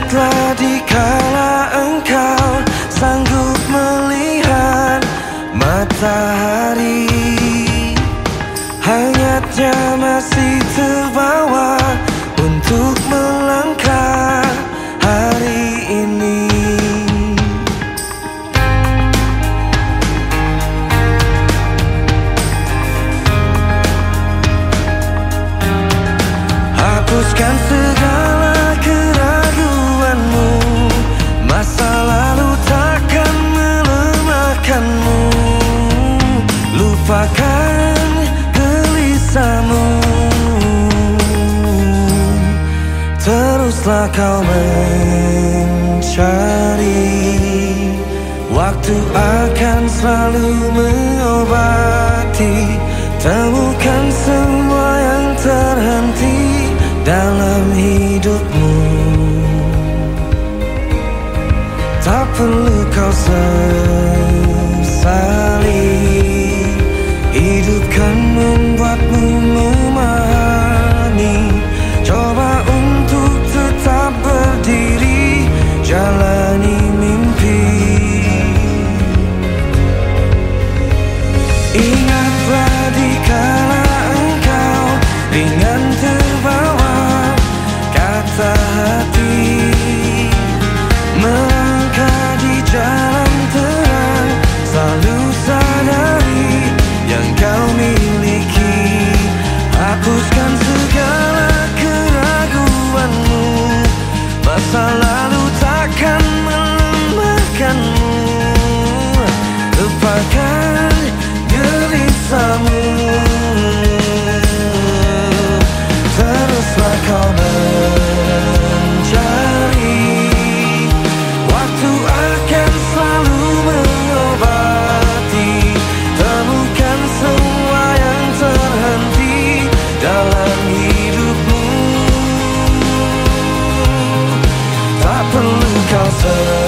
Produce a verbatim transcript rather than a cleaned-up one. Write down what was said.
Ingatlah dikala engkau sanggup melihat matahari, hangatnya masih terbawa untuk melangkah hari ini. Hapuskan segala keraguanmu, masa lalu takkan melemahkanmu. Lupakan gelisahmu, teruslah kau mencari. Waktu akan selalu mengobati. Temukan semua yang terhenti dalam hidupmu. Tak perlu kau sesali, hidup kan membuatmu memahami. Coba untuk tetap berdiri, jalani mimpi. Ingatlah dikala engkau ringan terbawa kata hati, melangkah di jalan terang, selalu sadari yang kau miliki. Hapuskan segala keraguanmu, masa lalu takkan melemahkanmu. Lupakan gelisahmu, teruslah kau mencari. Waktu akan selalu mengobati. Temukan semua yang terhenti dalam hidupmu. Tak perlu kau sesali,